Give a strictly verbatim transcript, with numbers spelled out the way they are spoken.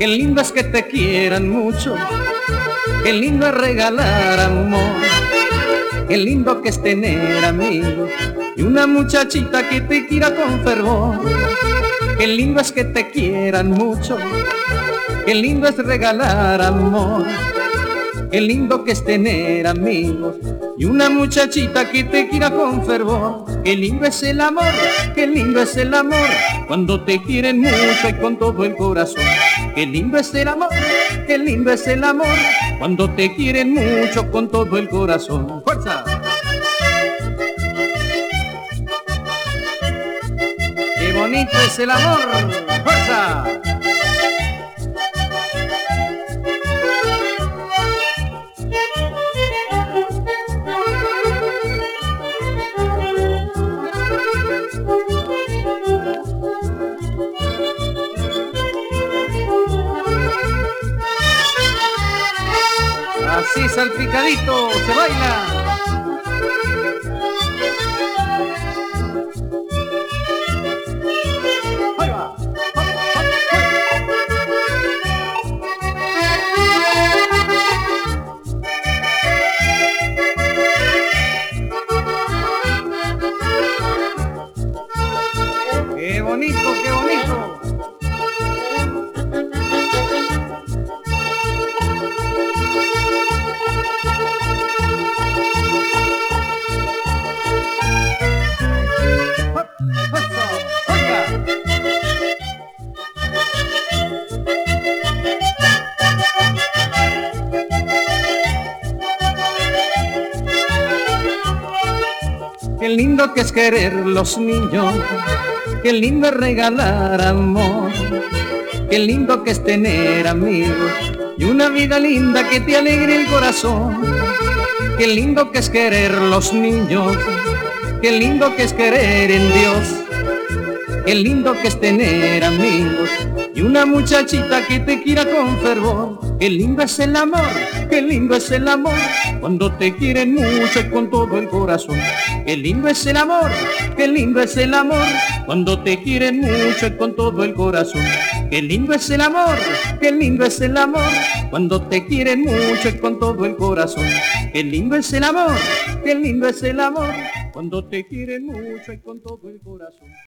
lindo es que te quieran mucho, qué lindo es regalar amor, qué lindo que es tener amigos y una muchachita que te quiera con fervor. Qué lindo es que te quieran mucho, qué lindo es regalar amor, qué lindo que es tener amigos y una muchachita que te quiera con fervor. Qué lindo es el amor, qué lindo es el amor, cuando te quieren mucho y con todo el corazón. Qué lindo es el amor, qué lindo es el amor, cuando te quieren mucho con todo el corazón. ¡Fuerza! ¡Qué bonito es el amor! ¡Fuerza! Así salpicadito se baila. Ahí va. Qué bonito, qué bonito. Qué lindo que es querer los niños, qué lindo es regalar amor, qué lindo que es tener amigos y una vida linda que te alegre el corazón. Qué lindo que es querer los niños, qué lindo que es querer en Dios, qué lindo que es tener amigos y una muchachita que te quiera con fervor. Qué lindo es el amor, qué lindo es el amor, cuando te quieren mucho y con todo el corazón. Qué lindo es el amor, qué lindo es el amor, cuando te quieren mucho y con todo el corazón. Qué lindo es el amor, qué lindo es el amor, cuando te quieren mucho y con todo el corazón. Qué lindo es el amor, qué lindo es el amor, cuando te quieren mucho y con todo el corazón.